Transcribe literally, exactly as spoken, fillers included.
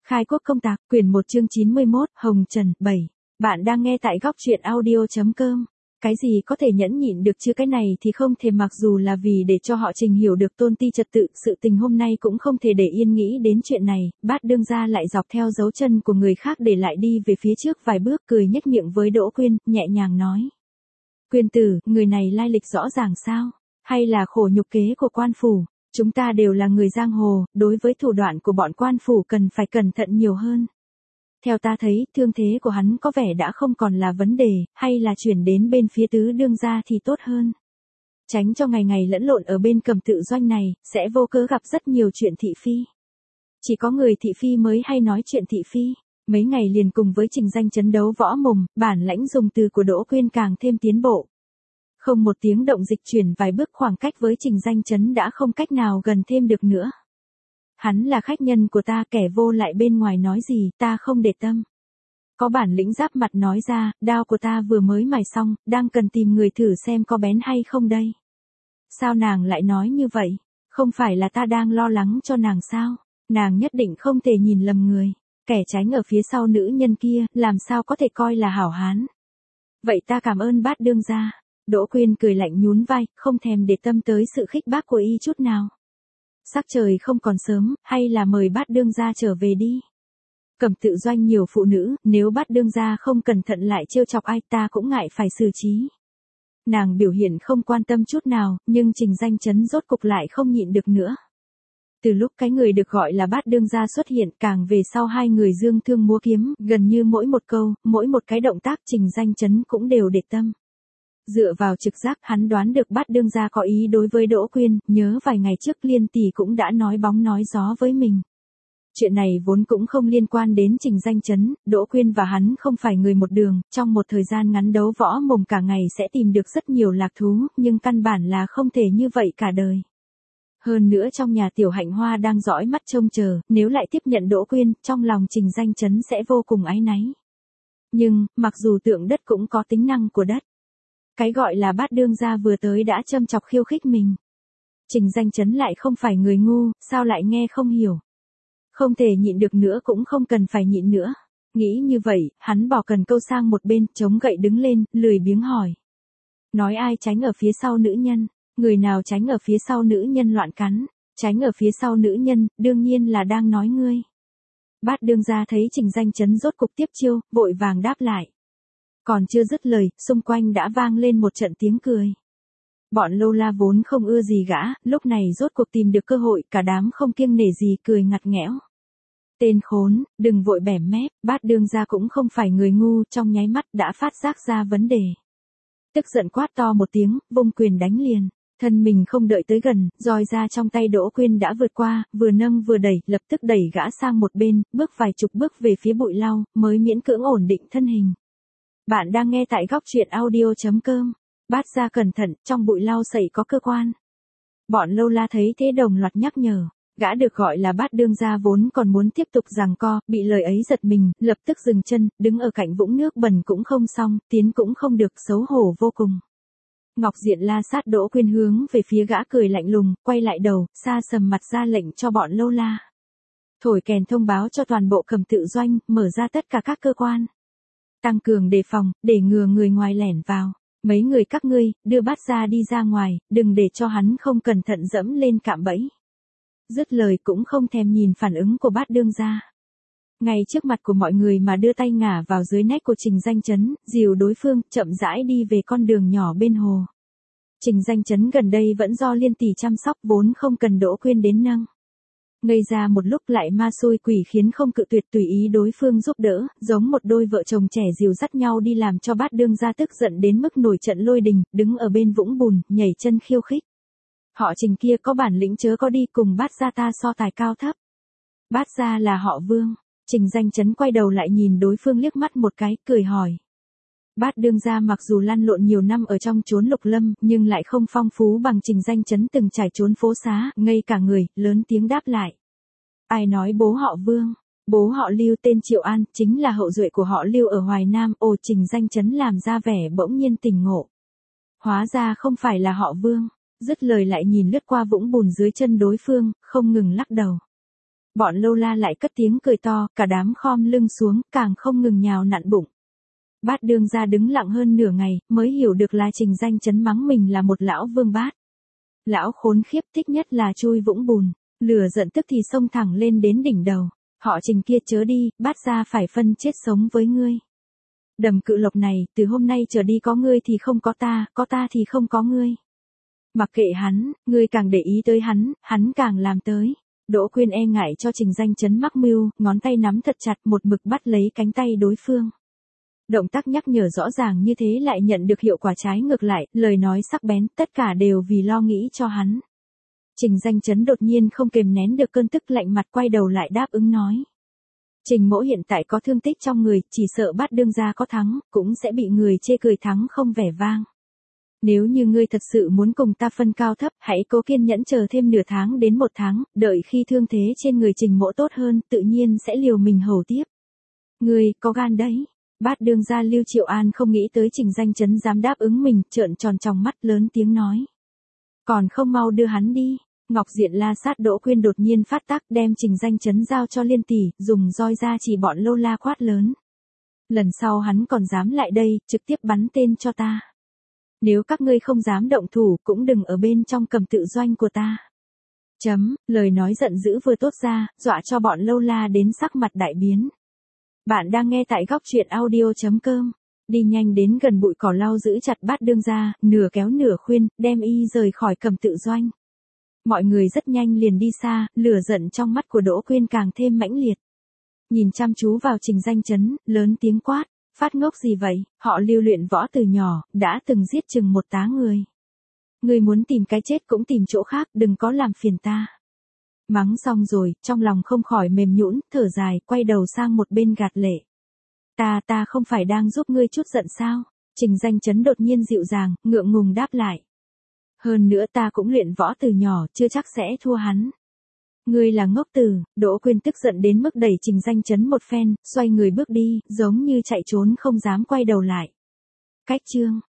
Khai quốc công tạc, quyển một chương chín mươi mốt, Hồng Trần, bảy. Bạn đang nghe tại góc truyện audio.com. Cái gì có thể nhẫn nhịn được chứ, cái này thì không thể, mặc dù là vì để cho họ Trình hiểu được tôn ti trật tự, sự tình hôm nay cũng không thể để yên nghĩ đến chuyện này. Bát đương gia lại dọc theo dấu chân của người khác để lại đi về phía trước vài bước, cười nhếch miệng với Đỗ Quyên, nhẹ nhàng nói. Quyên tử, người này lai lịch rõ ràng sao? Hay là khổ nhục kế của quan phủ? Chúng ta đều là người giang hồ, đối với thủ đoạn của bọn quan phủ cần phải cẩn thận nhiều hơn. Theo ta thấy, thương thế của hắn có vẻ đã không còn là vấn đề, hay là chuyển đến bên phía tứ đương gia thì tốt hơn. Tránh cho ngày ngày lẫn lộn ở bên Cầm Tự Doanh này, sẽ vô cớ gặp rất nhiều chuyện thị phi. Chỉ có người thị phi mới hay nói chuyện thị phi. Mấy ngày liền cùng với Trình Danh Chấn đấu võ mồm, bản lãnh dùng từ của Đỗ Quyên càng thêm tiến bộ. Không một tiếng động dịch chuyển vài bước, khoảng cách với Trình Danh Chấn đã không cách nào gần thêm được nữa. Hắn là khách nhân của ta, kẻ vô lại bên ngoài nói gì, ta không để tâm. Có bản lĩnh giáp mặt nói ra, đao của ta vừa mới mài xong, đang cần tìm người thử xem có bén hay không đây. Sao nàng lại nói như vậy? Không phải là ta đang lo lắng cho nàng sao? Nàng nhất định không thể nhìn lầm người. Kẻ tránh ở phía sau nữ nhân kia, làm sao có thể coi là hảo hán. Vậy ta cảm ơn bát đương gia. Đỗ Quyên cười lạnh nhún vai, không thèm để tâm tới sự khích bác của y chút nào. Sắc trời không còn sớm, hay là mời bát đương gia trở về đi. Cầm Tự Doanh nhiều phụ nữ, nếu bát đương gia không cẩn thận lại trêu chọc ai, ta cũng ngại phải xử trí. Nàng biểu hiện không quan tâm chút nào, nhưng Trình Danh Chấn rốt cục lại không nhịn được nữa. Từ lúc cái người được gọi là bát đương gia xuất hiện, càng về sau hai người dương thương múa kiếm, gần như mỗi một câu, mỗi một cái động tác Trình Danh Chấn cũng đều để tâm. Dựa vào trực giác, hắn đoán được bát đương gia có ý đối với Đỗ Quyên, nhớ vài ngày trước Liên tỷ cũng đã nói bóng nói gió với mình. Chuyện này vốn cũng không liên quan đến Trình Danh Chấn, Đỗ Quyên và hắn không phải người một đường, trong một thời gian ngắn đấu võ mồm cả ngày sẽ tìm được rất nhiều lạc thú, nhưng căn bản là không thể như vậy cả đời. Hơn nữa trong nhà Tiểu Hạnh Hoa đang dõi mắt trông chờ, nếu lại tiếp nhận Đỗ Quyên, trong lòng Trình Danh Chấn sẽ vô cùng áy náy. Nhưng, mặc dù tượng đất cũng có tính năng của đất. Cái gọi là bát đương gia vừa tới đã châm chọc khiêu khích mình. Trình Danh Chấn lại không phải người ngu, sao lại nghe không hiểu. Không thể nhịn được nữa cũng không cần phải nhịn nữa. Nghĩ như vậy, hắn bỏ cần câu sang một bên, chống gậy đứng lên, lười biếng hỏi. Nói ai tránh ở phía sau nữ nhân, người nào tránh ở phía sau nữ nhân loạn cắn, tránh ở phía sau nữ nhân, đương nhiên là đang nói ngươi. Bát đương gia thấy Trình Danh Chấn rốt cục tiếp chiêu, vội vàng đáp lại. Còn chưa dứt lời, xung quanh đã vang lên một trận tiếng cười. Bọn lâu la vốn không ưa gì gã, lúc này rốt cuộc tìm được cơ hội, cả đám không kiêng nể gì cười ngặt nghẽo. Tên khốn, đừng vội bẻm mép, bát đương gia cũng không phải người ngu, trong nháy mắt đã phát giác ra vấn đề. Tức giận quát to một tiếng, vung quyền đánh liền. Thân mình không đợi tới gần, roi ra trong tay Đỗ Quyên đã vượt qua, vừa nâng vừa đẩy, lập tức đẩy gã sang một bên, bước vài chục bước về phía bụi lau, mới miễn cưỡng ổn định thân hình. Bạn đang nghe tại góc truyện audio.com. Bát gia cẩn thận, trong bụi lau sậy có cơ quan. Bọn lâu la thấy thế đồng loạt nhắc nhở. Gã được gọi là bát đương gia vốn còn muốn tiếp tục giằng co, bị lời ấy giật mình, lập tức dừng chân, đứng ở cạnh vũng nước bẩn cũng không xong, tiến cũng không được, xấu hổ vô cùng. Ngọc Diện la sát Đỗ Quyên hướng về phía gã cười lạnh lùng, quay lại đầu, xa sầm mặt ra lệnh cho bọn lâu la. Thổi kèn thông báo cho toàn bộ Cầm Tự Doanh, mở ra tất cả các cơ quan. Tăng cường đề phòng, để ngừa người ngoài lẻn vào. Mấy người các ngươi, đưa bát gia đi ra ngoài, đừng để cho hắn không cẩn thận dẫm lên cạm bẫy. Dứt lời cũng không thèm nhìn phản ứng của bát đương gia. Ngay trước mặt của mọi người mà đưa tay ngả vào dưới nách của Trình Danh Chấn, dìu đối phương, chậm rãi đi về con đường nhỏ bên hồ. Trình Danh Chấn gần đây vẫn do Liên tỷ chăm sóc, vốn không cần Đỗ Quyên đến nâng. Ngây ra một lúc lại ma xui quỷ khiến không cự tuyệt, tùy ý đối phương giúp đỡ, giống một đôi vợ chồng trẻ dìu dắt nhau đi, làm cho bát đương gia tức giận đến mức nổi trận lôi đình, đứng ở bên vũng bùn, nhảy chân khiêu khích. Họ Trình kia có bản lĩnh chớ có đi cùng bát gia ta so tài cao thấp. Bát gia là họ Vương. Trình Danh Chấn quay đầu lại nhìn đối phương liếc mắt một cái, cười hỏi. Bát đương gia mặc dù lăn lộn nhiều năm ở trong chốn lục lâm, nhưng lại không phong phú bằng Trình Danh Chấn từng trải trốn phố xá, ngây cả người, lớn tiếng đáp lại. Ai nói bố họ Vương? Bố họ Lưu tên Triệu An, chính là hậu duệ của họ Lưu ở Hoài Nam. Ồ, Trình Danh Chấn làm ra vẻ bỗng nhiên tỉnh ngộ. Hóa ra không phải là họ Vương. Dứt lời lại nhìn lướt qua vũng bùn dưới chân đối phương, không ngừng lắc đầu. Bọn lâu la lại cất tiếng cười to, cả đám khom lưng xuống, càng không ngừng nhào nặn bụng. Bát đương gia đứng lặng hơn nửa ngày, mới hiểu được là Trình Danh Chấn mắng mình là một lão vương bát. Lão khốn khiếp thích nhất là chui vũng bùn, lửa giận tức thì xông thẳng lên đến đỉnh đầu. Họ Trình kia chớ đi, bát gia phải phân chết sống với ngươi. Đầm Cự Lộc này, từ hôm nay trở đi có ngươi thì không có ta, có ta thì không có ngươi. Mặc kệ hắn, ngươi càng để ý tới hắn, hắn càng làm tới. Đỗ Quyên e ngại cho Trình Danh Chấn mắc mưu, ngón tay nắm thật chặt một mực bắt lấy cánh tay đối phương. Động tác nhắc nhở rõ ràng như thế lại nhận được hiệu quả trái ngược lại, lời nói sắc bén, tất cả đều vì lo nghĩ cho hắn. Trình Danh Chấn đột nhiên không kềm nén được cơn tức lạnh mặt quay đầu lại đáp ứng nói. Trình mỗ hiện tại có thương tích trong người, chỉ sợ Bát đương gia có thắng, cũng sẽ bị người chê cười thắng không vẻ vang. Nếu như ngươi thật sự muốn cùng ta phân cao thấp, hãy cố kiên nhẫn chờ thêm nửa tháng đến một tháng, đợi khi thương thế trên người Trình mỗ tốt hơn, tự nhiên sẽ liều mình hầu tiếp. Ngươi, có gan đấy. Bát đương gia Lưu Triệu An không nghĩ tới Trình Danh Chấn dám đáp ứng mình, trợn tròn tròng mắt lớn tiếng nói. Còn không mau đưa hắn đi. Ngọc Diện La Sát Đỗ Quyên đột nhiên phát tác đem Trình Danh Chấn giao cho Liên tỷ, dùng roi ra chỉ bọn lô la quát lớn. Lần sau hắn còn dám lại đây, trực tiếp bắn tên cho ta. Nếu các ngươi không dám động thủ, cũng đừng ở bên trong cầm tự doanh của ta. Chấm, lời nói giận dữ vừa tốt ra, dọa cho bọn lâu la đến sắc mặt đại biến. Bạn đang nghe tại góc truyện audio chấm com. Đi nhanh đến gần bụi cỏ lau giữ chặt Bát đương gia, nửa kéo nửa khuyên, đem y rời khỏi cầm tự doanh. Mọi người rất nhanh liền đi xa, lửa giận trong mắt của Đỗ Quyên càng thêm mãnh liệt. Nhìn chăm chú vào Trình Danh Chấn, lớn tiếng quát, phát ngốc gì vậy, họ Lưu luyện võ từ nhỏ, đã từng giết chừng một tá người. Người muốn tìm cái chết cũng tìm chỗ khác, đừng có làm phiền ta. Mắng xong rồi, trong lòng không khỏi mềm nhũn, thở dài, quay đầu sang một bên gạt lệ. Ta ta không phải đang giúp ngươi chút giận sao? Trình Danh Chấn đột nhiên dịu dàng, ngượng ngùng đáp lại. Hơn nữa ta cũng luyện võ từ nhỏ, chưa chắc sẽ thua hắn. Ngươi là ngốc tử. Đỗ Quyên tức giận đến mức đẩy Trình Danh Chấn một phen, xoay người bước đi, giống như chạy trốn không dám quay đầu lại. Cách chương